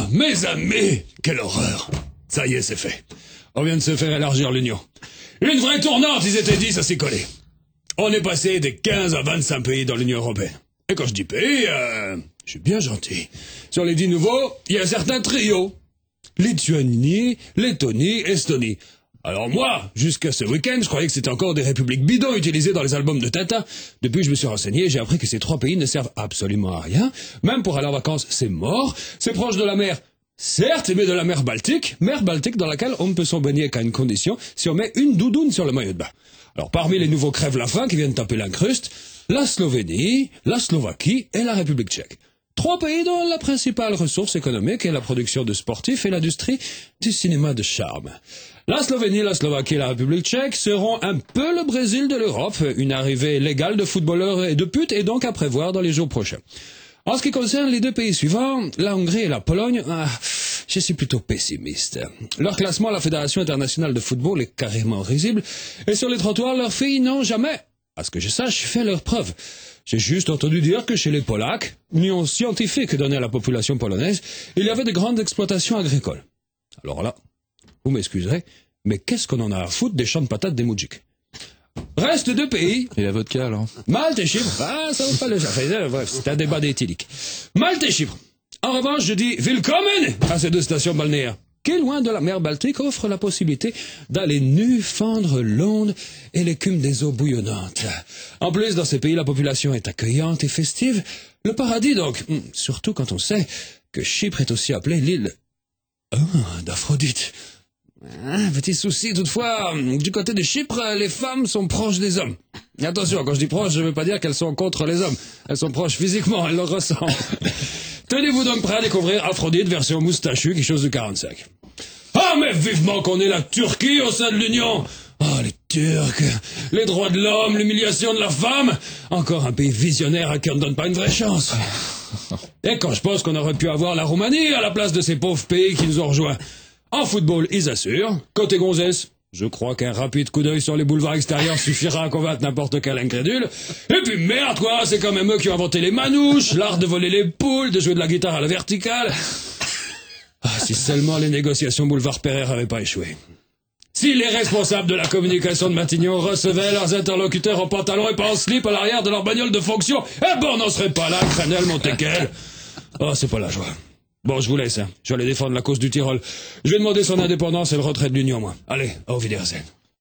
mes amis, quelle horreur. Ça y est, c'est fait. On vient de se faire élargir l'Union. Une vraie tournante, ils étaient 10 à s'y coller. On est passé des 15 à 25 pays dans l'Union européenne. Et quand je dis pays, je suis bien gentil. Sur les 10 nouveaux, il y a un certain trio. Lituanie, Lettonie, Estonie. Alors moi, jusqu'à ce week-end, je croyais que c'était encore des républiques bidons utilisées dans les albums de Tintin. Depuis que je me suis renseigné, j'ai appris que ces 3 pays ne servent absolument à rien. Même pour aller en vacances, c'est mort. C'est proche de la mer. Certes, mais de la mer Baltique dans laquelle on ne peut s'en baigner qu'à une condition, si on met une doudoune sur le maillot de bain. Alors parmi les nouveaux crève-la-faim qui viennent taper l'incruste, la Slovénie, la Slovaquie et la République tchèque. 3 pays dont la principale ressource économique est la production de sportifs et l'industrie du cinéma de charme. La Slovénie, la Slovaquie et la République tchèque seront un peu le Brésil de l'Europe. Une arrivée légale de footballeurs et de putes est donc à prévoir dans les jours prochains. En ce qui concerne les 2 pays suivants, la Hongrie et la Pologne, je suis plutôt pessimiste. Leur classement à la Fédération internationale de football est carrément risible, et sur les trottoirs, leurs filles n'ont jamais, à ce que je sache, fait leurs preuves. J'ai juste entendu dire que chez les Polacs, union scientifique donnée à la population polonaise, il y avait de grandes exploitations agricoles. Alors là, vous m'excuserez, mais qu'est-ce qu'on en a à foutre des champs de patates des Moudjiks? Reste 2 pays. Et la vodka, alors? Malte et Chypre. Ça vaut pas le genre. Bref, c'est un débat d'éthylique. Malte et Chypre. En revanche, je dis willkommen à ces 2 stations balnéaires, qui, loin de la mer Baltique, offrent la possibilité d'aller nu fendre l'onde et l'écume des eaux bouillonnantes. En plus, dans ces pays, la population est accueillante et festive. Le paradis, donc. Surtout quand on sait que Chypre est aussi appelée l'île d'Aphrodite. Petit souci toutefois, du côté de Chypre, les femmes sont proches des hommes. Et attention, quand je dis proches, je ne veux pas dire qu'elles sont contre les hommes. Elles sont proches physiquement, elles le ressentent. Tenez-vous donc prêts à découvrir Aphrodite version moustachue qui chose de 45. Ah mais vivement qu'on ait la Turquie au sein de l'Union. Oh les Turcs, les droits de l'homme, l'humiliation de la femme. Encore un pays visionnaire à qui on ne donne pas une vraie chance. Et quand je pense qu'on aurait pu avoir la Roumanie à la place de ces pauvres pays qui nous ont rejoints. En football, ils assurent. Côté gonzesse, je crois qu'un rapide coup d'œil sur les boulevards extérieurs suffira à convaincre n'importe quel incrédule. Et puis merde quoi, c'est quand même eux qui ont inventé les manouches, l'art de voler les poules, de jouer de la guitare à la verticale. Si seulement les négociations boulevard Pereire n'avaient pas échoué. Si les responsables de la communication de Matignon recevaient leurs interlocuteurs en pantalon et pas en slip à l'arrière de leur bagnole de fonction, eh ben on n'en serait pas là, Cranel, Montequel. Oh, c'est pas la joie. Bon, je vous laisse, hein. Je vais aller défendre la cause du Tyrol. Je vais demander son indépendance et le retrait de l'Union, moi. Allez, au Wiedersehen.